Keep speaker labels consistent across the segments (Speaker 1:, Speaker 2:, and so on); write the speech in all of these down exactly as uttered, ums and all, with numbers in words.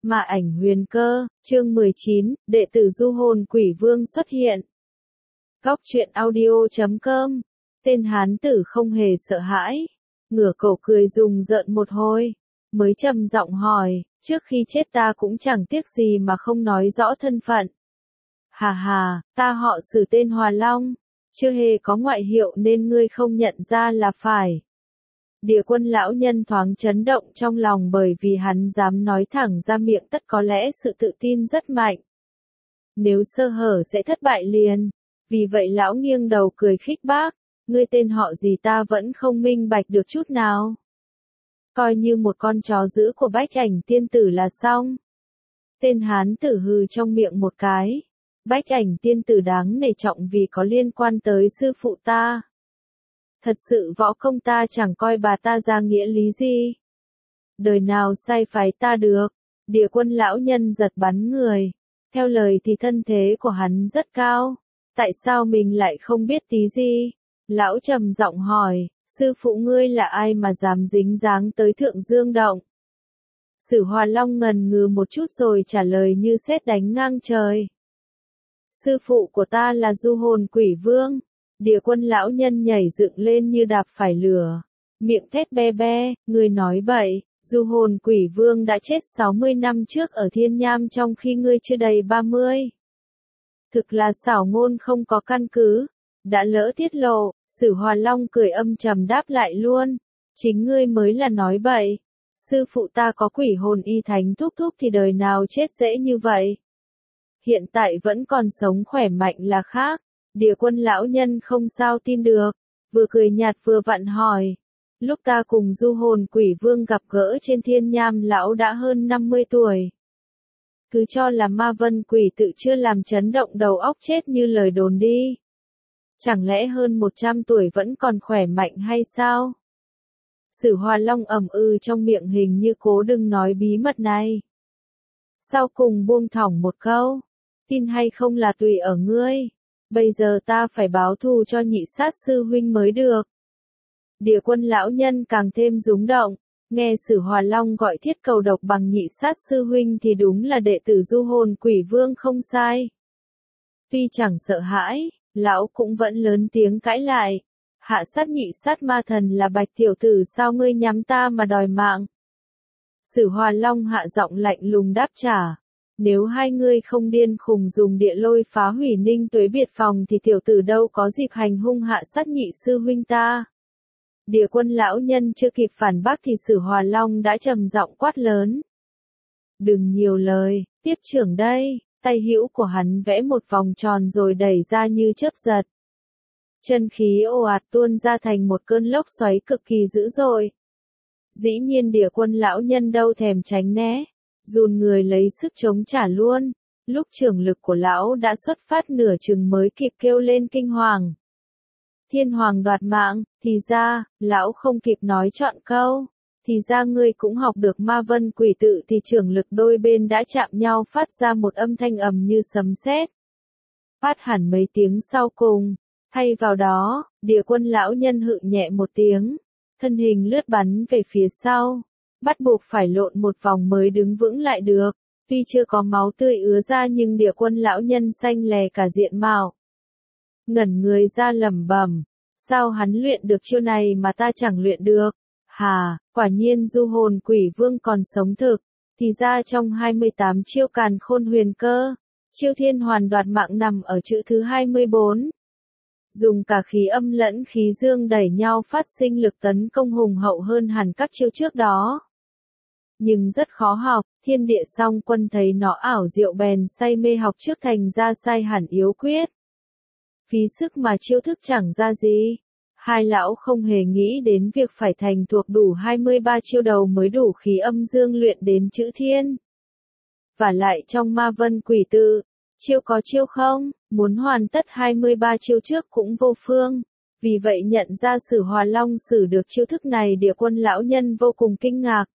Speaker 1: Ma ảnh huyền cơ, chương mười chín, đệ tử du hồn quỷ vương xuất hiện. Góc truyện audio chấm com, tên hán tử không hề sợ hãi, ngửa cổ cười rùng rợn một hồi, mới trầm giọng hỏi, trước khi chết ta cũng chẳng tiếc gì mà không nói rõ thân phận. Hà hà, ta họ Sử tên Hòa Long, chưa hề có ngoại hiệu nên ngươi không nhận ra là phải. Địa Quân lão nhân thoáng chấn động trong lòng bởi vì hắn dám nói thẳng ra miệng, tất có lẽ sự tự tin rất mạnh. Nếu sơ hở sẽ thất bại liền. Vì vậy lão nghiêng đầu cười khích bác, ngươi tên họ gì ta vẫn không minh bạch được chút nào. Coi như một con chó dữ của Bách Ảnh tiên tử là xong. Tên hán tử hừ trong miệng một cái. Bách Ảnh tiên tử đáng nể trọng vì có liên quan tới sư phụ ta. Thật sự võ công ta chẳng coi bà ta ra nghĩa lý gì. Đời nào sai phái ta được. Địa Quân lão nhân giật bắn người. Theo lời thì thân thế của hắn rất cao. Tại sao mình lại không biết tí gì? Lão trầm giọng hỏi, sư phụ ngươi là ai mà dám dính dáng tới Thượng Dương Động? Sử Hòa Long ngần ngừ một chút rồi trả lời như sét đánh ngang trời. Sư phụ của ta là du hồn quỷ vương. Địa Quân lão nhân nhảy dựng lên như đạp phải lửa. Miệng thét be be, ngươi nói bậy, du hồn quỷ vương đã chết sáu mươi năm trước ở Thiên Nham trong khi ngươi chưa đầy ba mươi. Thực là xảo ngôn không có căn cứ. Đã lỡ tiết lộ, Sử Hòa Long cười âm trầm đáp lại luôn. Chính ngươi mới là nói bậy. Sư phụ ta có quỷ hồn y thánh thúc thúc thì đời nào chết dễ như vậy. Hiện tại vẫn còn sống khỏe mạnh là khác. Địa Quân lão nhân không sao tin được. Vừa cười nhạt vừa vặn hỏi. Lúc ta cùng du hồn quỷ vương gặp gỡ trên Thiên Nham lão đã hơn năm mươi tuổi. Cứ cho là ma vân quỷ tự chưa làm chấn động đầu óc chết như lời đồn đi. Chẳng lẽ hơn một trăm tuổi vẫn còn khỏe mạnh hay sao? Sử Hòa Long ầm ừ trong miệng hình như cố đừng nói bí mật này. Sau cùng buông thõng một câu. Tin hay không là tùy ở ngươi. Bây giờ ta phải báo thù cho nhị sát sư huynh mới được. Địa Quân lão nhân càng thêm rúng động. Nghe Sử Hòa Long gọi thiết cầu độc bằng nhị sát sư huynh thì đúng là đệ tử du hồn quỷ vương không sai. Tuy chẳng sợ hãi, lão cũng vẫn lớn tiếng cãi lại. Hạ sát nhị sát ma thần là Bạch tiểu tử, sao ngươi nhắm ta mà đòi mạng? Sử Hòa Long hạ giọng lạnh lùng đáp trả. Nếu hai ngươi không điên khùng dùng địa lôi phá hủy Ninh Tuế biệt phòng thì tiểu tử đâu có dịp hành hung hạ sát nhị sư huynh ta. Địa Quân lão nhân chưa kịp phản bác thì Sử Hòa Long đã trầm giọng quát lớn. Đừng nhiều lời, tiếp trưởng đây. Tay hữu của hắn vẽ một vòng tròn rồi đẩy ra như chớp giật. Chân khí ồ ạt tuôn ra thành một cơn lốc xoáy cực kỳ dữ dội. Dĩ nhiên Địa Quân lão nhân đâu thèm tránh né, dùn người lấy sức chống trả luôn. Lúc trưởng lực của lão đã xuất phát nửa chừng mới kịp kêu lên kinh hoàng. Thiên hoàng đoạt mạng, thì ra, lão không kịp nói trọn câu. Thì ra ngươi cũng học được ma vân quỷ tự thì trưởng lực đôi bên đã chạm nhau phát ra một âm thanh ầm như sấm sét. Phát hẳn mấy tiếng sau cùng. Thay vào đó, Địa Quân lão nhân hự nhẹ một tiếng. Thân hình lướt bắn về phía sau. Bắt buộc phải lộn một vòng mới đứng vững lại được. Tuy chưa có máu tươi ứa ra nhưng Địa Quân lão nhân xanh lè cả diện mạo. Ngẩn người ra lẩm bẩm. Sao hắn luyện được chiêu này mà ta chẳng luyện được? Hà, quả nhiên du hồn quỷ vương còn sống thực. Thì ra trong hai mươi tám chiêu càn khôn huyền cơ, chiêu thiên hoàn đoạt mạng nằm ở chữ thứ hai mươi bốn. Dùng cả khí âm lẫn khí dương đẩy nhau phát sinh lực tấn công hùng hậu hơn hẳn các chiêu trước đó. Nhưng rất khó học, Thiên Địa Song Quân thấy nó ảo diệu bèn say mê học trước thành ra sai hẳn yếu quyết. Phí sức mà chiêu thức chẳng ra gì. Hai lão không hề nghĩ đến việc phải thành thuộc đủ hai mươi ba chiêu đầu mới đủ khí âm dương luyện đến chữ thiên. Và lại trong ma vân quỷ tự, chiêu có chiêu không, muốn hoàn tất hai mươi ba chiêu trước cũng vô phương. Vì vậy nhận ra Sử Hòa Long sử được chiêu thức này Địa Quân lão nhân vô cùng kinh ngạc.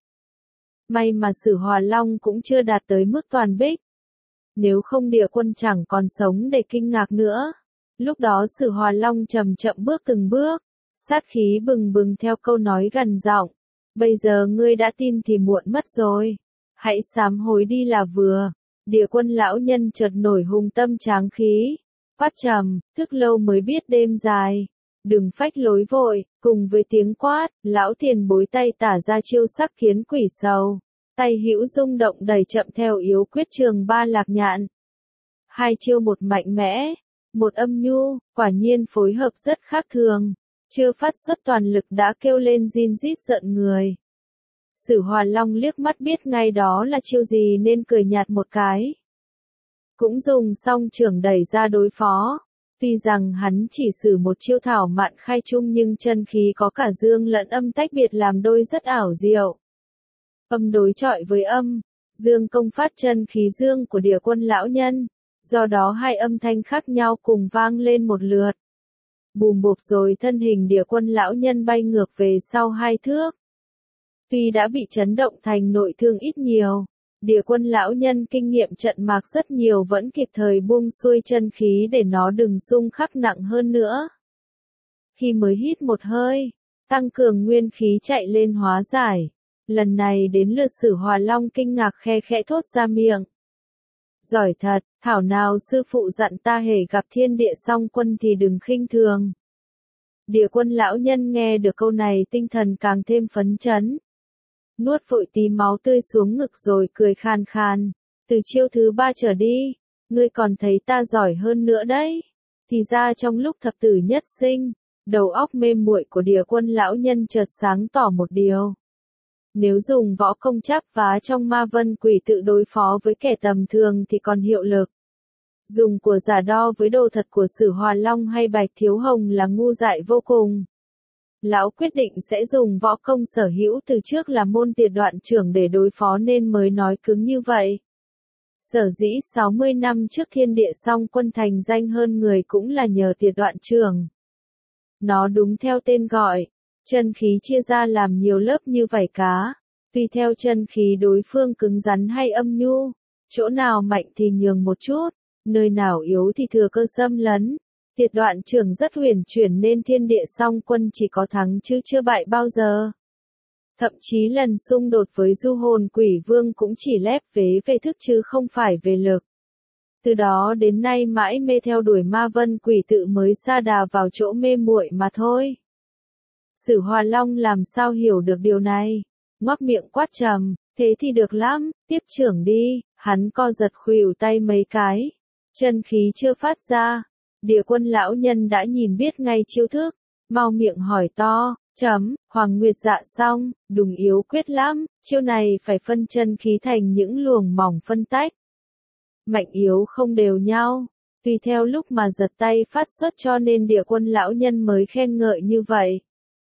Speaker 1: May mà Sử Hòa Long cũng chưa đạt tới mức toàn bích. Nếu không Địa Quân chẳng còn sống để kinh ngạc nữa. Lúc đó Sử Hòa Long chậm chậm bước từng bước, sát khí bừng bừng theo câu nói gằn giọng. Bây giờ ngươi đã tin thì muộn mất rồi. hãy sám hối đi là vừa. Địa quân lão nhân chợt nổi hùng tâm tráng khí, quát trầm, thức lâu mới biết đêm dài, đừng phách lối vội, cùng với tiếng quát, lão tiền bối tay tả ra chiêu sắc kiến quỷ sầu, tay hữu rung động đầy chậm theo yếu quyết trường ba lạc nhạn. Hai chiêu một mạnh mẽ, một âm nhu, quả nhiên phối hợp rất khác thường, chưa phát xuất toàn lực đã kêu lên rin rít giận người. Sử Hòa Long liếc mắt biết ngay đó là chiêu gì nên cười nhạt một cái. Cũng dùng song trưởng đẩy ra đối phó. Tuy rằng hắn chỉ sử một chiêu thảo mạn khai trung nhưng chân khí có cả dương lẫn âm tách biệt làm đôi rất ảo diệu. Âm đối chọi với âm, dương công phát chân khí dương của Địa quân lão nhân, do đó hai âm thanh khác nhau cùng vang lên một lượt. Bùm bụp rồi thân hình Địa quân lão nhân bay ngược về sau hai thước. Tuy đã bị chấn động thành nội thương ít nhiều, Địa quân lão nhân kinh nghiệm trận mạc rất nhiều vẫn kịp thời buông xuôi chân khí để nó đừng xung khắc nặng hơn nữa. Khi mới hít một hơi, tăng cường nguyên khí chạy lên hóa giải, lần này đến lượt Sử Hòa Long kinh ngạc khe khẽ thốt ra miệng. Giỏi thật, thảo nào sư phụ dặn ta hễ gặp thiên địa song quân thì đừng khinh thường. Địa quân lão nhân nghe được câu này tinh thần càng thêm phấn chấn. Nuốt vội tí máu tươi xuống ngực rồi cười khan khan, từ chiêu thứ ba trở đi, ngươi còn thấy ta giỏi hơn nữa đấy. Thì ra trong lúc thập tử nhất sinh, đầu óc mê muội của Địa quân lão nhân chợt sáng tỏ một điều. Nếu dùng võ công chắp vá trong ma vân quỷ tự đối phó với kẻ tầm thường thì còn hiệu lực. Dùng của giả đo với đồ thật của Sử Hòa Long hay Bạch Thiếu Hồng là ngu dại vô cùng. Lão quyết định sẽ dùng võ công sở hữu từ trước là môn tiệt đoạn trưởng để đối phó nên mới nói cứng như vậy. Sở dĩ sáu mươi năm trước thiên địa song quân thành danh hơn người cũng là nhờ tiệt đoạn trưởng. Nó đúng theo tên gọi, chân khí chia ra làm nhiều lớp như vảy cá, tùy theo chân khí đối phương cứng rắn hay âm nhu, chỗ nào mạnh thì nhường một chút, nơi nào yếu thì thừa cơ xâm lấn. Tiệt đoạn trưởng rất huyền chuyển nên thiên địa song quân chỉ có thắng chứ chưa bại bao giờ. Thậm chí lần xung đột với du hồn quỷ vương cũng chỉ lép vế về thức chứ không phải về lực. Từ đó đến nay mãi mê theo đuổi ma vân quỷ tự mới sa đà vào chỗ mê muội mà thôi. Sử Hòa Long làm sao hiểu được điều này, ngoác miệng quát trầm, thế thì được lắm, tiếp trưởng đi, hắn co giật khuỷu tay mấy cái, chân khí chưa phát ra. Địa quân lão nhân đã nhìn biết ngay chiêu thức, mau miệng hỏi to, chấm, Hoàng Nguyệt dạ xong, đùng yếu quyết lắm, chiêu này phải phân chân khí thành những luồng mỏng phân tách. Mạnh yếu không đều nhau, tùy theo lúc mà giật tay phát xuất cho nên Địa quân lão nhân mới khen ngợi như vậy.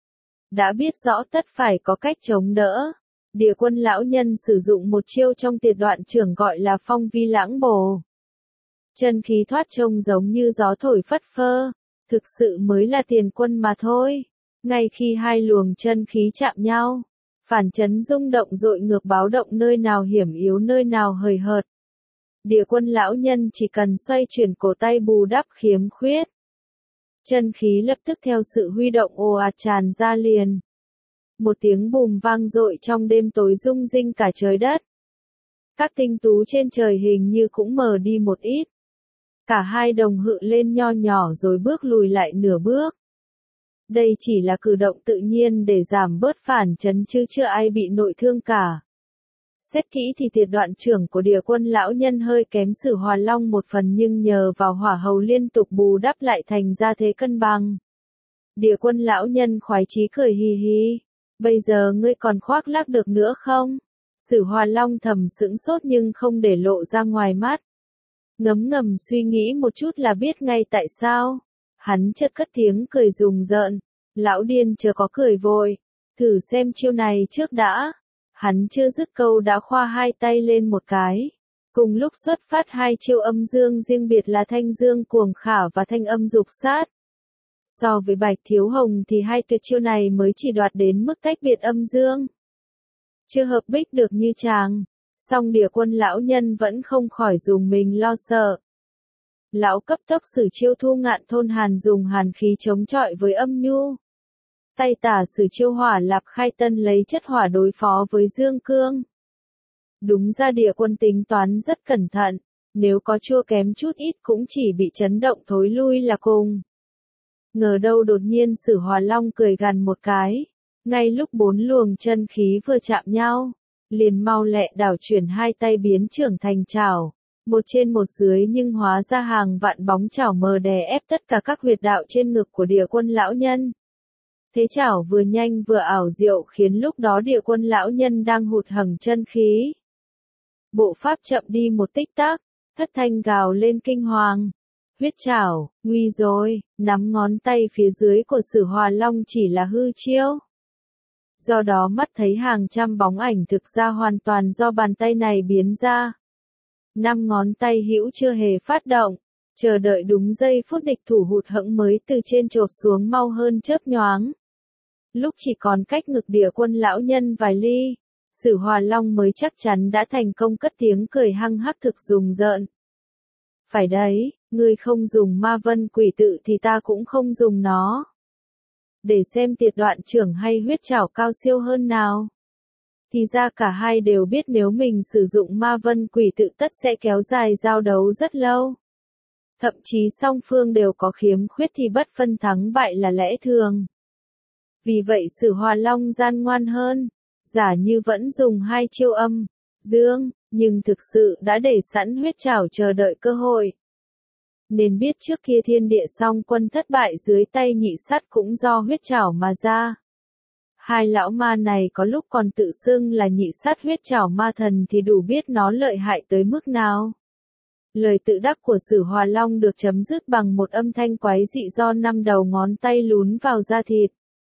Speaker 1: Đã biết rõ tất phải có cách chống đỡ, Địa quân lão nhân sử dụng một chiêu trong tiệt đoạn trưởng gọi là phong vi lãng bồ. Chân khí thoát trông giống như gió thổi phất phơ, thực sự mới là tiền quân mà thôi. Ngay khi hai luồng chân khí chạm nhau, phản chấn rung động dội ngược báo động nơi nào hiểm yếu nơi nào hời hợt. Địa quân lão nhân chỉ cần xoay chuyển cổ tay bù đắp khiếm khuyết. Chân khí lập tức theo sự huy động ồ ạt tràn ra liền. Một tiếng bùm vang dội trong đêm tối rung rinh cả trời đất. Các tinh tú trên trời hình như cũng mờ đi một ít. Cả hai đồng hự lên nho nhỏ rồi bước lùi lại nửa bước. Đây chỉ là cử động tự nhiên để giảm bớt phản chấn chứ chưa ai bị nội thương cả. Xét kỹ thì tiệt đoạn trưởng của Địa quân lão nhân hơi kém Sử Hòa Long một phần nhưng nhờ vào hỏa hầu liên tục bù đắp lại thành ra thế cân bằng. Địa quân lão nhân khoái chí cười hì hì. Bây giờ ngươi còn khoác lác được nữa không? Sử Hòa Long thầm sững sốt nhưng không để lộ ra ngoài mắt. Ngấm ngầm suy nghĩ một chút là biết ngay tại sao. Hắn chợt cất tiếng cười rùng rợn. Lão điên chớ có cười vội. Thử xem chiêu này trước đã. Hắn chưa dứt câu đã khoa hai tay lên một cái. Cùng lúc xuất phát hai chiêu âm dương riêng biệt là thanh dương cuồng khả và thanh âm dục sát. So với Bạch Thiếu Hồng thì hai tuyệt chiêu này mới chỉ đoạt đến mức tách biệt âm dương. Chưa hợp bích được như chàng. Song Địa quân lão nhân vẫn không khỏi dùng mình lo sợ. Lão cấp tốc sử chiêu thu ngạn thôn hàn dùng hàn khí chống chọi với âm nhu. Tay tả sử chiêu hỏa lạp khai tân lấy chất hỏa đối phó với dương cương. Đúng ra địa quân tính toán rất cẩn thận, nếu có chua kém chút ít cũng chỉ bị chấn động thối lui là cùng. Ngờ đâu đột nhiên Sử Hòa Long cười gằn một cái, ngay lúc bốn luồng chân khí vừa chạm nhau, liền mau lẹ đảo chuyển hai tay biến trưởng thành chảo, một trên một dưới nhưng hóa ra hàng vạn bóng chảo mờ đè ép tất cả các huyệt đạo trên ngực của địa quân lão nhân. Thế chảo vừa nhanh vừa ảo diệu khiến lúc đó địa quân lão nhân đang hụt hẫng chân khí. Bộ pháp chậm đi một tích tắc, thất thanh gào lên kinh hoàng. Huyết chảo, nguy rồi, nắm ngón tay phía dưới của Sử Hòa Long chỉ là hư chiêu. Do đó mắt thấy hàng trăm bóng ảnh thực ra hoàn toàn do bàn tay này biến ra. Năm ngón tay hữu chưa hề phát động, chờ đợi đúng giây phút địch thủ hụt hẫng mới từ trên chộp xuống mau hơn chớp nhoáng. Lúc chỉ còn cách ngực địa quân lão nhân vài ly, Sử Hòa Long mới chắc chắn đã thành công cất tiếng cười hăng hắc thực rùng rợn. Phải đấy, ngươi không dùng ma vân quỷ tự thì ta cũng không dùng nó. Để xem tiệt đoạn trưởng hay huyết trảo cao siêu hơn nào. Thì ra cả hai đều biết nếu mình sử dụng ma vân quỷ tự tất sẽ kéo dài giao đấu rất lâu. Thậm chí song phương đều có khiếm khuyết thì bất phân thắng bại là lẽ thường. Vì vậy Sử Hòa Long gian ngoan hơn, giả như vẫn dùng hai chiêu âm, dương, nhưng thực sự đã để sẵn huyết trảo chờ đợi cơ hội. Nên biết trước kia thiên địa song quân thất bại dưới tay nhị sắt cũng do huyết trảo mà ra. Hai lão ma này có lúc còn tự xưng là nhị sắt huyết trảo ma thần thì đủ biết nó lợi hại tới mức nào. Lời tự đắc của Sử Hòa Long được chấm dứt bằng một âm thanh quái dị do năm đầu ngón tay lún vào da thịt.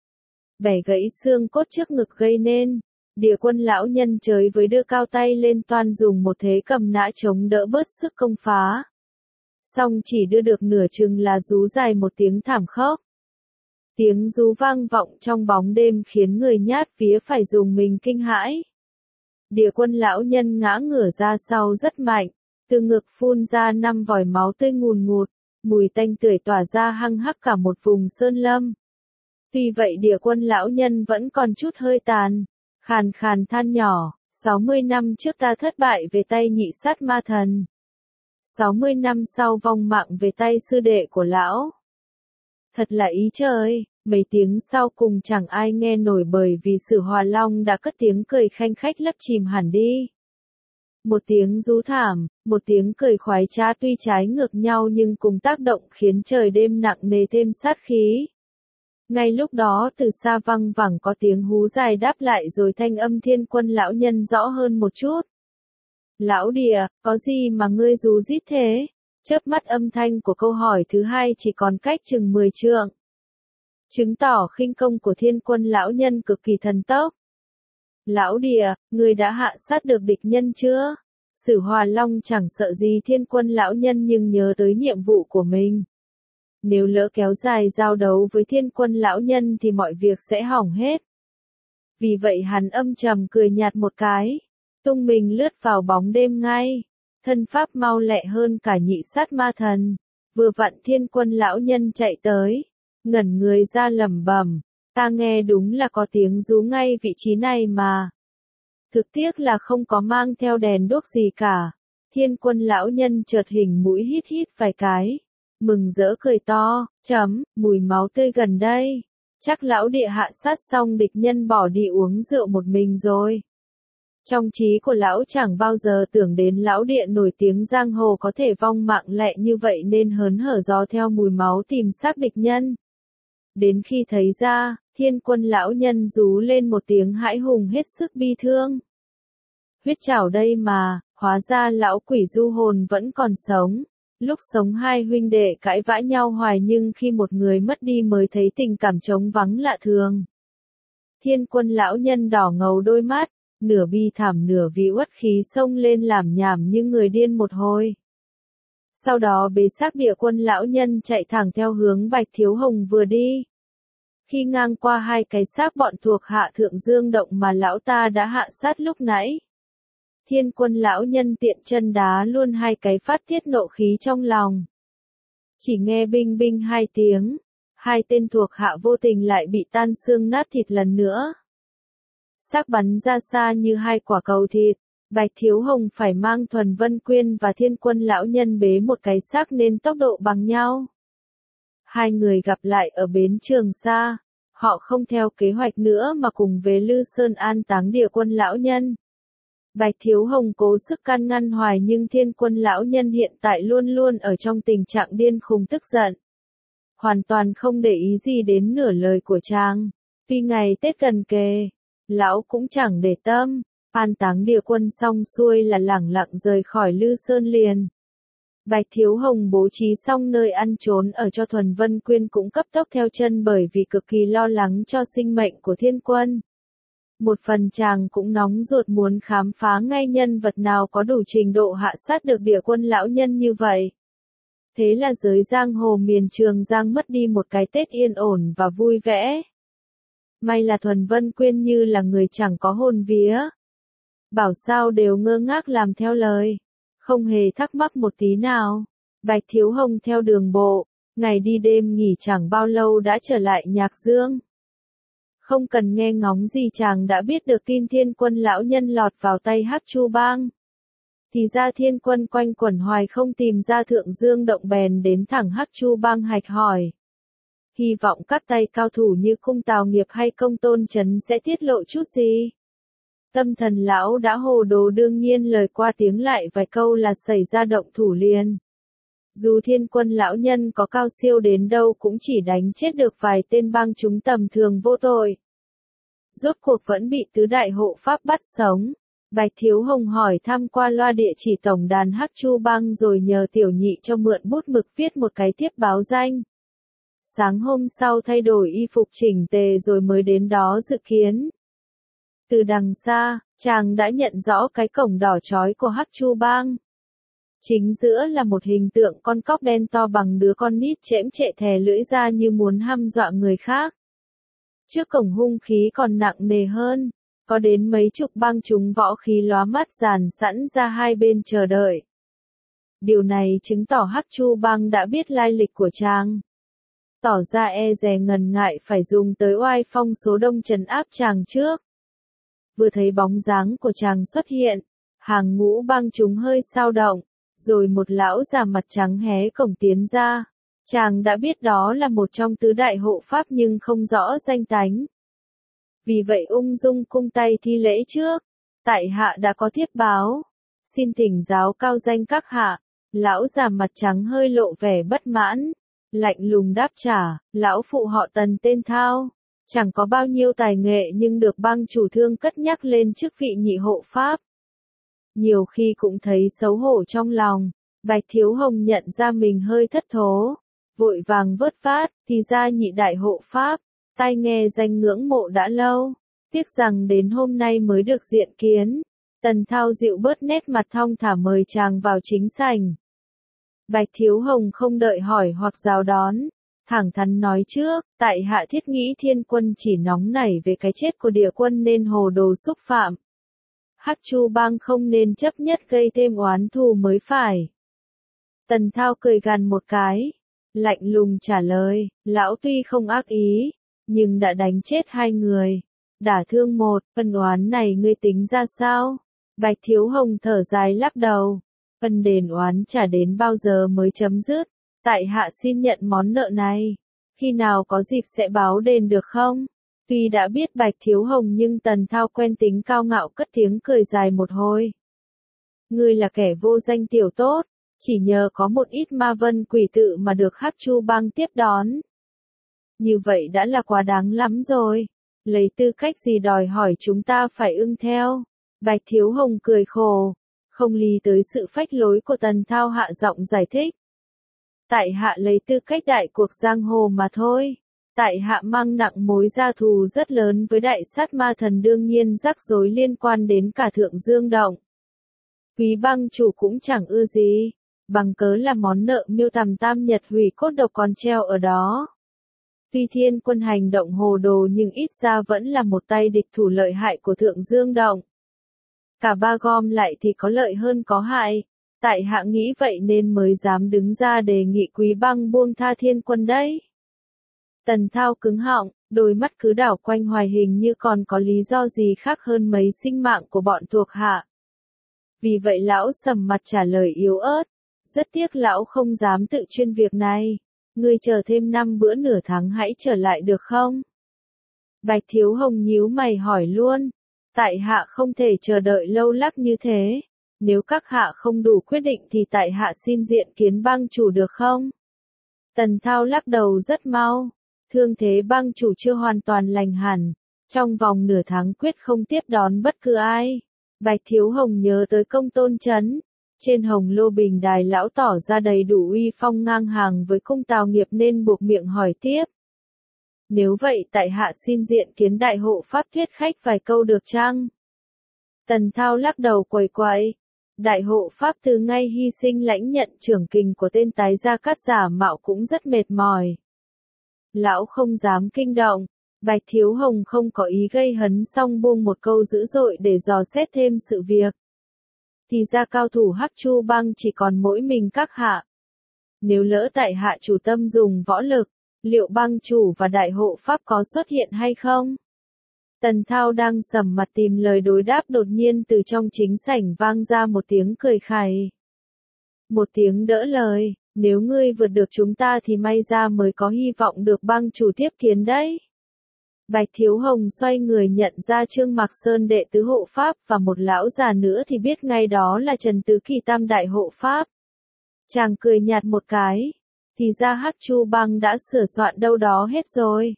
Speaker 1: Bẻ gãy xương cốt trước ngực gây nên. Địa quân lão nhân chới với đưa cao tay lên toan dùng một thế cầm nã chống đỡ bớt sức công phá. Song chỉ đưa được nửa chừng là rú dài một tiếng thảm khốc. Tiếng rú vang vọng trong bóng đêm khiến người nhát phía phải dùng mình kinh hãi. Địa quân lão nhân ngã ngửa ra sau rất mạnh, từ ngực phun ra năm vòi máu tươi ngùn ngụt, mùi tanh tưởi tỏa ra hăng hắc cả một vùng sơn lâm. Tuy vậy địa quân lão nhân vẫn còn chút hơi tàn, khàn khàn than nhỏ, sáu mươi năm trước ta thất bại về tay nhị sát ma thần. sáu mươi năm sau vong mạng về tay sư đệ của lão. Thật là ý trời, mấy tiếng sau cùng chẳng ai nghe nổi bởi vì Sử Hòa Long đã cất tiếng cười khanh khách lấp chìm hẳn đi. Một tiếng rú thảm, một tiếng cười khoái trá tuy trái ngược nhau nhưng cùng tác động khiến trời đêm nặng nề thêm sát khí. Ngay lúc đó từ xa văng vẳng có tiếng hú dài đáp lại rồi thanh âm thiên quân lão nhân rõ hơn một chút. Lão địa, có gì mà ngươi rú rít thế? Chớp mắt âm thanh của câu hỏi thứ hai chỉ còn cách chừng mười trượng. Chứng tỏ khinh công của thiên quân lão nhân cực kỳ thần tốc. Lão địa, ngươi đã hạ sát được địch nhân chưa? Sử Hòa Long chẳng sợ gì thiên quân lão nhân nhưng nhớ tới nhiệm vụ của mình. Nếu lỡ kéo dài giao đấu với thiên quân lão nhân thì mọi việc sẽ hỏng hết. Vì vậy hắn âm trầm cười nhạt một cái, tung mình lướt vào bóng đêm ngay. Thân pháp mau lẹ hơn cả nhị sát ma thần. Vừa vặn thiên quân lão nhân chạy tới, ngẩn người ra lẩm bẩm, ta nghe đúng là có tiếng rú ngay vị trí này mà. Thực tiếc là không có mang theo đèn đuốc gì cả. Thiên quân lão nhân chợt hình mũi hít hít vài cái, mừng rỡ cười to, chấm, mùi máu tươi gần đây. Chắc lão địa hạ sát xong địch nhân bỏ đi uống rượu một mình rồi. Trong trí của lão chẳng bao giờ tưởng đến lão địa nổi tiếng giang hồ có thể vong mạng lẹ như vậy nên hớn hở dò theo mùi máu tìm xác địch nhân. Đến khi thấy ra, thiên quân lão nhân rú lên một tiếng hãi hùng hết sức bi thương. Huyết trảo đây mà, hóa ra lão quỷ du hồn vẫn còn sống. Lúc sống hai huynh đệ cãi vã nhau hoài nhưng khi một người mất đi mới thấy tình cảm trống vắng lạ thường. Thiên quân lão nhân đỏ ngầu đôi mắt, nửa bi thảm nửa vì uất khí xông lên làm nhảm như người điên một hồi. Sau đó bế xác địa quân lão nhân chạy thẳng theo hướng Bạch Thiếu Hồng vừa đi. Khi ngang qua hai cái xác bọn thuộc hạ thượng dương động mà lão ta đã hạ sát lúc nãy. Thiên quân lão nhân tiện chân đá luôn hai cái phát tiết nộ khí trong lòng. Chỉ nghe binh binh hai tiếng, hai tên thuộc hạ vô tình lại bị tan xương nát thịt lần nữa. Xác bắn ra xa như hai quả cầu thịt, Bạch Thiếu Hồng phải mang Thuần Vân Quyên và Thiên Quân lão nhân bế một cái xác nên tốc độ bằng nhau. Hai người gặp lại ở bến Trường Sa, họ không theo kế hoạch nữa mà cùng về Lư Sơn an táng Địa Quân lão nhân. Bạch Thiếu Hồng cố sức can ngăn hoài nhưng Thiên Quân lão nhân hiện tại luôn luôn ở trong tình trạng điên khùng tức giận. Hoàn toàn không để ý gì đến nửa lời của chàng. Tuy ngày Tết gần kề, lão cũng chẳng để tâm, an táng Địa Quân xong xuôi là lẳng lặng rời khỏi Lư Sơn liền. Bạch Thiếu Hồng bố trí xong nơi ăn trốn ở cho Thuần Vân Quyên cũng cấp tốc theo chân bởi vì cực kỳ lo lắng cho sinh mệnh của Thiên Quân. Một phần chàng cũng nóng ruột muốn khám phá ngay nhân vật nào có đủ trình độ hạ sát được Địa Quân lão nhân như vậy. Thế là giới giang hồ miền Trường Giang mất đi một cái Tết yên ổn và vui vẻ. May là Thuần Vân Quyên như là người chẳng có hồn vía. Bảo sao đều ngơ ngác làm theo lời. Không hề thắc mắc một tí nào. Bạch Thiếu Hồng theo đường bộ, ngày đi đêm nghỉ chẳng bao lâu đã trở lại Nhạc Dương. Không cần nghe ngóng gì chàng đã biết được tin Thiên Quân lão nhân lọt vào tay Hắc Chu Bang. Thì ra Thiên Quân quanh quẩn hoài không tìm ra Thượng Dương động bèn đến thẳng Hắc Chu Bang hạch hỏi. Hy vọng các tay cao thủ như Cung Tào Nghiệp hay Công Tôn Chấn sẽ tiết lộ chút gì. Tâm thần lão đã hồ đồ đương nhiên lời qua tiếng lại vài câu là xảy ra động thủ liền. Dù Thiên Quân lão nhân có cao siêu đến đâu cũng chỉ đánh chết được vài tên bang chúng tầm thường vô tội. Rốt cuộc vẫn bị tứ đại hộ pháp bắt sống. Bạch Thiếu Hồng hỏi thăm qua loa địa chỉ tổng đàn Hắc Chu Bang rồi nhờ tiểu nhị cho mượn bút mực viết một cái tiếp báo danh. Sáng hôm sau thay đổi y phục chỉnh tề rồi mới đến đó dự kiến. Từ đằng xa, chàng đã nhận rõ cái cổng đỏ chói của Hắc Chu Bang. Chính giữa là một hình tượng con cóc đen to bằng đứa con nít chễm chệ thè lưỡi ra như muốn hăm dọa người khác. Trước cổng hung khí còn nặng nề hơn, có đến mấy chục bang chúng võ khí lóa mắt dàn sẵn ra hai bên chờ đợi. Điều này chứng tỏ Hắc Chu Bang đã biết lai lịch của chàng. Tỏ ra e dè ngần ngại phải dùng tới oai phong số đông trấn áp chàng trước. Vừa thấy bóng dáng của chàng xuất hiện, hàng ngũ bang chúng hơi xao động, rồi một lão già mặt trắng hé cổng tiến ra. Chàng đã biết đó là một trong tứ đại hộ pháp nhưng không rõ danh tánh. Vì vậy ung dung cung tay thi lễ trước. Tại hạ đã có thiếp báo. Xin thỉnh giáo cao danh các hạ. Lão già mặt trắng hơi lộ vẻ bất mãn. Lạnh lùng đáp trả, lão phụ họ Tần tên Thao. Chẳng có bao nhiêu tài nghệ nhưng được bang chủ Thương cất nhắc lên chức vị nhị hộ pháp. Nhiều khi cũng thấy xấu hổ trong lòng. Bạch Thiếu Hồng nhận ra mình hơi thất thố. Vội vàng vớt vát, thì ra nhị đại hộ pháp. Tai nghe danh ngưỡng mộ đã lâu. Tiếc rằng đến hôm nay mới được diện kiến. Tần Thao dịu bớt nét mặt thong thả mời chàng vào chính sảnh. Bạch Thiếu Hồng không đợi hỏi hoặc rào đón. Thẳng thắn nói trước, tại hạ thiết nghĩ Thiên Quân chỉ nóng nảy về cái chết của Địa Quân nên hồ đồ xúc phạm. Hắc Chu Bang không nên chấp nhất gây thêm oán thù mới phải. Tần Thao cười gằn một cái. Lạnh lùng trả lời, lão tuy không ác ý, nhưng đã đánh chết hai người. Đả thương một, ân oán này ngươi tính ra sao? Bạch Thiếu Hồng thở dài lắc đầu. Ân đền oán trả đến bao giờ mới chấm dứt? Tại hạ xin nhận món nợ này. Khi nào có dịp sẽ báo đền được không? Tuy đã biết Bạch Thiếu Hồng nhưng Tần Thao quen tính cao ngạo cất tiếng cười dài một hồi. Ngươi là kẻ vô danh tiểu tốt, chỉ nhờ có một ít ma vân quỷ tự mà được Hắc Chu Bang tiếp đón. Như vậy đã là quá đáng lắm rồi. Lấy tư cách gì đòi hỏi chúng ta phải ưng theo? Bạch Thiếu Hồng cười khổ, không lý tới sự phách lối của Tần Thao hạ giọng giải thích. Tại hạ lấy tư cách đại cuộc giang hồ mà thôi. Tại hạ mang nặng mối gia thù rất lớn với đại sát ma thần đương nhiên rắc rối liên quan đến cả Thượng Dương Động. Quý bang chủ cũng chẳng ưa gì, bằng cớ là món nợ miêu tầm tam nhật hủy cốt độc còn treo ở đó. Tuy Thiên Quân hành động hồ đồ nhưng ít ra vẫn là một tay địch thủ lợi hại của Thượng Dương Động. Cả ba gom lại thì có lợi hơn có hại. Tại hạ nghĩ vậy nên mới dám đứng ra đề nghị Quý bang buông tha Thiên Quân đấy. Tần Thao cứng họng, đôi mắt cứ đảo quanh hoài hình như còn có lý do gì khác hơn mấy sinh mạng của bọn thuộc hạ. Vì vậy lão sầm mặt trả lời yếu ớt. Rất tiếc lão không dám tự chuyên việc này. Ngươi chờ thêm năm bữa nửa tháng hãy trở lại được không? Bạch Thiếu Hồng nhíu mày hỏi luôn. Tại hạ không thể chờ đợi lâu lắc như thế. Nếu các hạ không đủ quyết định thì tại hạ xin diện kiến bang chủ được không? Tần Thao lắc đầu rất mau. Thương thế bang chủ chưa hoàn toàn lành hẳn. Trong vòng nửa tháng quyết không tiếp đón bất cứ ai. Bạch Thiếu Hồng nhớ tới Công Tôn Chấn. Trên Hồng Lô Bình Đài lão tỏ ra đầy đủ uy phong ngang hàng với cung Tào Nghiệp nên buộc miệng hỏi tiếp. Nếu vậy tại hạ xin diện kiến đại hộ pháp thuyết khách vài câu được chăng? Tần Thao lắc đầu quẩy quẩy. Đại hộ pháp từ ngay hy sinh lãnh nhận trưởng kình của tên tái gia cát giả mạo cũng rất mệt mỏi. Lão không dám kinh động. Bạch Thiếu Hồng không có ý gây hấn xong buông một câu dữ dội để dò xét thêm sự việc. Thì ra cao thủ Hắc Chu Bang chỉ còn mỗi mình các hạ. Nếu lỡ tại hạ chủ tâm dùng võ lực, liệu bang chủ và đại hộ pháp có xuất hiện hay không? Tần Thao đang sầm mặt tìm lời đối đáp đột nhiên từ trong chính sảnh vang ra một tiếng cười khày. Một tiếng đỡ lời, nếu ngươi vượt được chúng ta thì may ra mới có hy vọng được bang chủ tiếp kiến đấy. Bạch Thiếu Hồng xoay người nhận ra Trương Mạc Sơn đệ tứ hộ pháp và một lão già nữa thì biết ngay đó là Trần Tứ Kỳ tam đại hộ pháp. Chàng cười nhạt một cái, thì ra Hắc Chu Bang đã sửa soạn đâu đó hết rồi.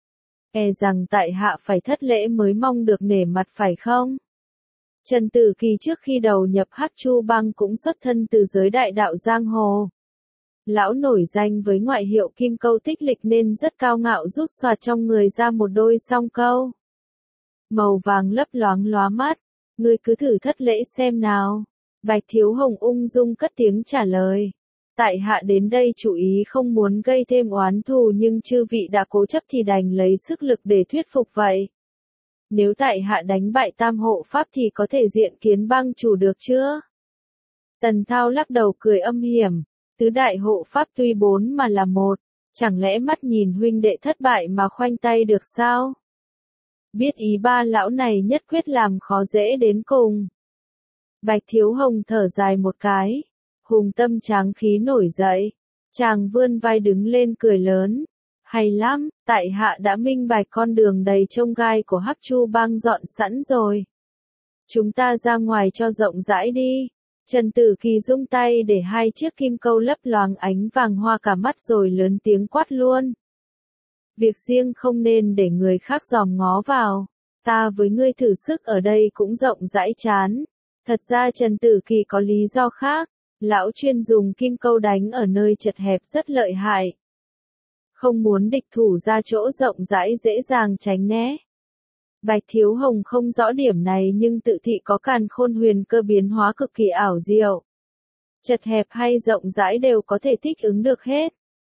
Speaker 1: E rằng tại hạ phải thất lễ mới mong được nể mặt phải không? Trần Tử Kỳ trước khi đầu nhập Hắc Chu Bang cũng xuất thân từ giới đại đạo giang hồ. Lão nổi danh với ngoại hiệu Kim Câu Tích Lịch nên rất cao ngạo rút xoạt trong người ra một đôi song câu. Màu vàng lấp loáng lóa mắt, ngươi cứ thử thất lễ xem nào. Bạch Thiếu Hồng ung dung cất tiếng trả lời. Tại hạ đến đây chủ ý không muốn gây thêm oán thù nhưng chư vị đã cố chấp thì đành lấy sức lực để thuyết phục vậy. Nếu tại hạ đánh bại tam hộ pháp thì có thể diện kiến bang chủ được chưa? Tần Thao lắc đầu cười âm hiểm. Tứ đại hộ pháp tuy bốn mà là một, chẳng lẽ mắt nhìn huynh đệ thất bại mà khoanh tay được sao? Biết ý ba lão này nhất quyết làm khó dễ đến cùng. Bạch Thiếu Hồng thở dài một cái, hùng tâm tráng khí nổi dậy, chàng vươn vai đứng lên cười lớn. Hay lắm, tại hạ đã minh bạch con đường đầy chông gai của Hắc Chu Bang dọn sẵn rồi. Chúng ta ra ngoài cho rộng rãi đi. Trần Tử Kỳ rung tay để hai chiếc kim câu lấp loáng ánh vàng hoa cả mắt rồi lớn tiếng quát luôn. Việc riêng không nên để người khác dòm ngó vào. Ta với ngươi thử sức ở đây cũng rộng rãi chán. Thật ra Trần Tử Kỳ có lý do khác. Lão chuyên dùng kim câu đánh ở nơi chật hẹp rất lợi hại. Không muốn địch thủ ra chỗ rộng rãi dễ dàng tránh né. Bạch Thiếu Hồng không rõ điểm này nhưng tự thị có càn khôn huyền cơ biến hóa cực kỳ ảo diệu. Chật hẹp hay rộng rãi đều có thể thích ứng được hết.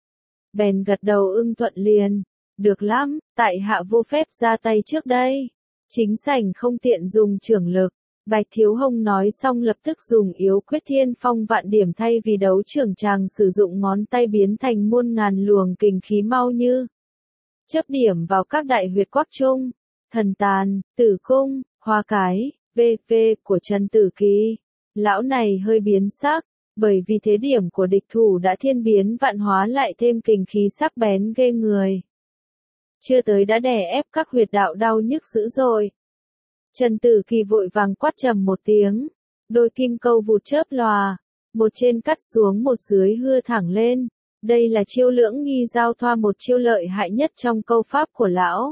Speaker 1: Bèn gật đầu ưng thuận liền. Được lắm, tại hạ vô phép ra tay trước đây. Chính sảnh không tiện dùng trưởng lực. Bạch Thiếu Hồng nói xong lập tức dùng yếu quyết thiên phong vạn điểm thay vì đấu trưởng chàng sử dụng ngón tay biến thành muôn ngàn luồng kình khí mau như. Chấp điểm vào các đại huyệt quắc trung. Thần tàn, tử cung, hoa cái, vê vê của Trần Tử Kỳ. Lão này hơi biến sắc, bởi vì thế điểm của địch thủ đã thiên biến vạn hóa lại thêm kình khí sắc bén ghê người. Chưa tới đã đè ép các huyệt đạo đau nhức dữ dội. Trần Tử Kỳ vội vàng quát trầm một tiếng, đôi kim câu vụt chớp lòa, một trên cắt xuống một dưới hưa thẳng lên. Đây là chiêu lưỡng nghi giao thoa, một chiêu lợi hại nhất trong câu pháp của lão.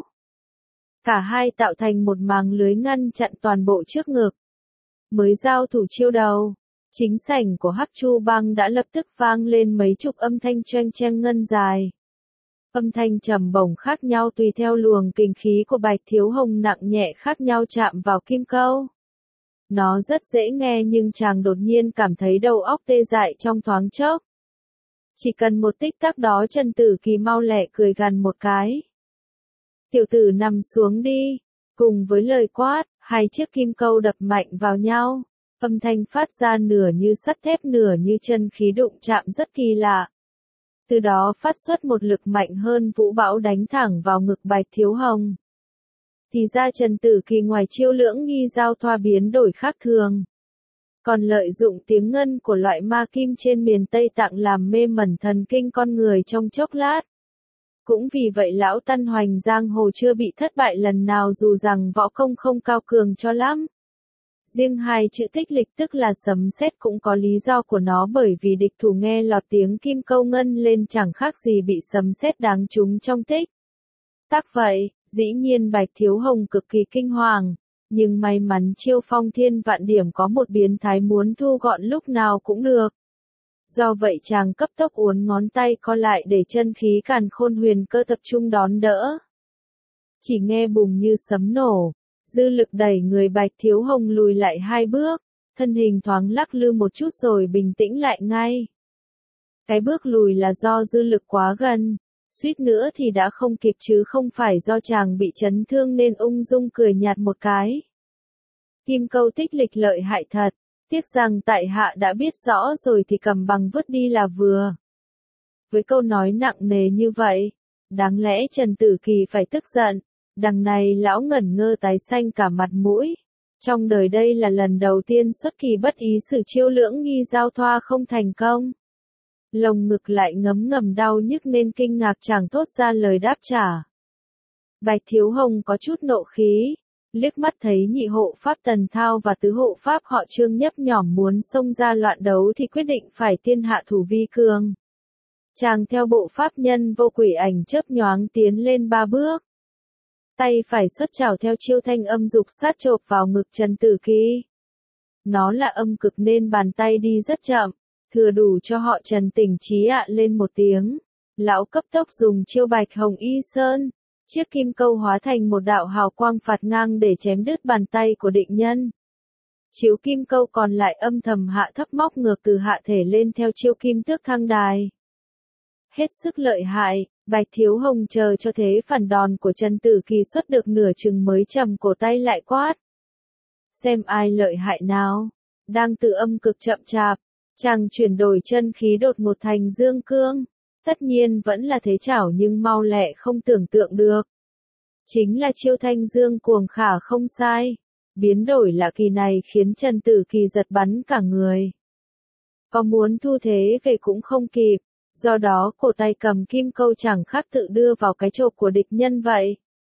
Speaker 1: Cả hai tạo thành một màng lưới ngăn chặn toàn bộ trước ngực. Mới giao thủ chiêu đầu, chính sảnh của Hắc Chu Bang đã lập tức vang lên mấy chục âm thanh choeng choeng ngân dài. Âm thanh trầm bổng khác nhau tùy theo luồng kình khí của Bạch Thiếu Hồng nặng nhẹ khác nhau chạm vào kim câu. Nó rất dễ nghe nhưng chàng đột nhiên cảm thấy đầu óc tê dại trong thoáng chốc. Chỉ cần một tích tắc đó Trần Tử Kỳ mau lẹ cười gằn một cái. Tiểu tử nằm xuống đi. Cùng với lời quát, hai chiếc kim câu đập mạnh vào nhau. Âm thanh phát ra nửa như sắt thép nửa như chân khí đụng chạm rất kỳ lạ. Từ đó phát xuất một lực mạnh hơn vũ bão đánh thẳng vào ngực Bạch Thiếu Hồng. Thì ra Trần Tử Kỳ ngoài chiêu lưỡng nghi giao thoa biến đổi khác thường. còn lợi dụng tiếng ngân của loại ma kim trên miền Tây Tạng làm mê mẩn thần kinh con người trong chốc lát. Cũng vì vậy lão Tân Hoành giang hồ chưa bị thất bại lần nào dù rằng võ công không cao cường cho lắm. Riêng hai chữ tích lịch tức là sấm sét cũng có lý do của nó, bởi vì địch thủ nghe lọt tiếng kim câu ngân lên chẳng khác gì bị sấm sét đáng trúng trong tích. Tắc vậy, dĩ nhiên Bạch Thiếu Hồng cực kỳ kinh hoàng, nhưng may mắn chiêu phong thiên vạn điểm có một biến thái muốn thu gọn lúc nào cũng được. Do vậy chàng cấp tốc uốn ngón tay co lại để chân khí càn khôn huyền cơ tập trung đón đỡ. Chỉ nghe bùng như sấm nổ, dư lực đẩy người Bạch Thiếu Hồng lùi lại hai bước, thân hình thoáng lắc lư một chút rồi bình tĩnh lại ngay. Cái bước lùi là do dư lực quá gần, suýt nữa thì đã không kịp chứ không phải do chàng bị chấn thương nên ung dung cười nhạt một cái. Kim câu tích lịch lợi hại thật, tiếc rằng tại hạ đã biết rõ rồi thì cầm bằng vứt đi là vừa. Với câu nói nặng nề như vậy, đáng lẽ Trần Tử Kỳ phải tức giận, đằng này lão ngẩn ngơ tái xanh cả mặt mũi. Trong đời đây là lần đầu tiên xuất kỳ bất ý sử chiêu lưỡng nghi giao thoa không thành công. Lồng ngực lại ngấm ngầm đau nhức nên kinh ngạc chẳng thốt ra lời đáp trả. Bạch Thiếu Hồng có chút nộ khí, liếc mắt thấy nhị hộ pháp Tần Thao và tứ hộ pháp họ Trương nhấp nhỏm muốn xông ra loạn đấu thì quyết định phải tiên hạ thủ vi cường. Chàng theo bộ pháp nhân vô quỷ ảnh chớp nhoáng tiến lên ba bước. Tay phải xuất chảo theo chiêu thanh âm dục sát chộp vào ngực Trần Tử Kỳ. Nó là âm cực nên bàn tay đi rất chậm, thừa đủ cho họ Trần tỉnh trí ạ lên một tiếng. Lão cấp tốc dùng chiêu Bạch Hồng Y Sơn, chiếc kim câu hóa thành một đạo hào quang phạt ngang để chém đứt bàn tay của định nhân. Chiếu kim câu còn lại âm thầm hạ thấp móc ngược từ hạ thể lên theo chiêu kim tước thăng đài. Hết sức lợi hại, Bạch Thiếu Hồng chờ cho thế phản đòn của Trần Tử Kỳ xuất được nửa chừng mới trầm cổ tay lại quát. Xem ai lợi hại nào. Đang tự âm cực chậm chạp, chàng chuyển đổi chân khí đột ngột thành dương cương. Tất nhiên vẫn là thế chảo nhưng mau lẹ không tưởng tượng được. Chính là chiêu thanh dương cuồng khả không sai. Biến đổi lạ kỳ này khiến Trần Tử Kỳ giật bắn cả người. Có muốn thu thế về cũng không kịp. Do đó cổ tay cầm kim câu chẳng khác tự đưa vào cái chộp của địch nhân vậy.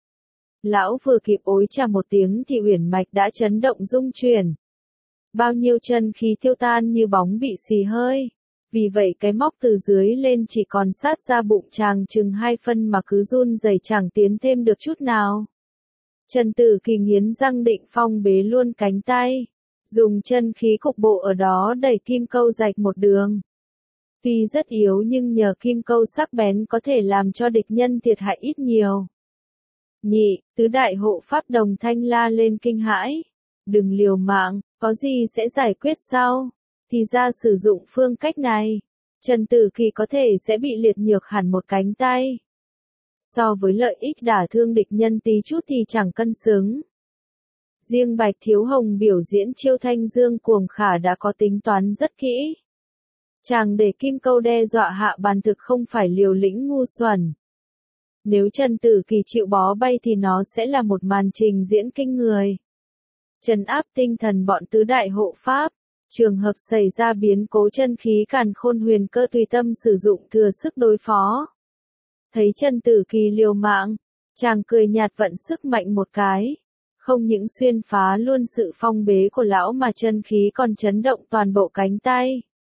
Speaker 1: Lão vừa kịp ối chà một tiếng thì uyển mạch đã chấn động rung chuyển. Bao nhiêu chân khí tiêu tan như bóng bị xì hơi. Vì vậy cái móc từ dưới lên chỉ còn sát ra bụng chàng chừng hai phân mà cứ run rẩy chẳng tiến thêm được chút nào. Trần Tử Kỳ nghiến răng định phong bế luôn cánh tay. Dùng chân khí cục bộ ở đó đẩy kim câu rạch một đường. Tuy rất yếu nhưng nhờ kim câu sắc bén có thể làm cho địch nhân thiệt hại ít nhiều. Nhị, tứ đại hộ pháp Đồng Thanh la lên kinh hãi. Đừng liều mạng, có gì sẽ giải quyết sau. Thì ra sử dụng phương cách này, Trần Tử Kỳ có thể sẽ bị liệt nhược hẳn một cánh tay. So với lợi ích đả thương địch nhân tí chút thì chẳng cân xứng. Riêng Bạch Thiếu Hồng biểu diễn chiêu thanh dương cuồng khả đã có tính toán rất kỹ. Chàng để kim câu đe dọa hạ bàn thực không phải liều lĩnh ngu xuẩn. Nếu Trần Tử Kỳ chịu bó bay thì nó sẽ là một màn trình diễn kinh người. Trấn áp tinh thần bọn tứ đại hộ pháp. Trường hợp xảy ra biến cố chân khí càn khôn huyền cơ tùy tâm sử dụng thừa sức đối phó. Thấy Trần Tử Kỳ liều mạng, chàng cười nhạt vận sức mạnh một cái. Không những xuyên phá luôn sự phong bế của lão mà chân khí còn chấn động toàn bộ cánh tay.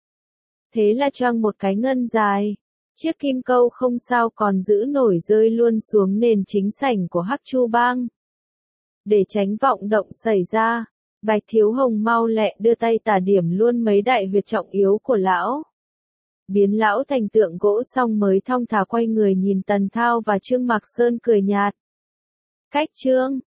Speaker 1: Thế là choang một cái ngân dài. Chiếc kim câu không sao còn giữ nổi rơi luôn xuống nền chính sảnh của Hắc Chu Bang. Để tránh vọng động xảy ra, Bạch Thiếu Hồng mau lẹ đưa tay tả điểm luôn mấy đại huyệt trọng yếu của lão. Biến lão thành tượng gỗ xong mới thong thả quay người nhìn Tần Thao và Trương Mạc Sơn cười nhạt. Cách Trương,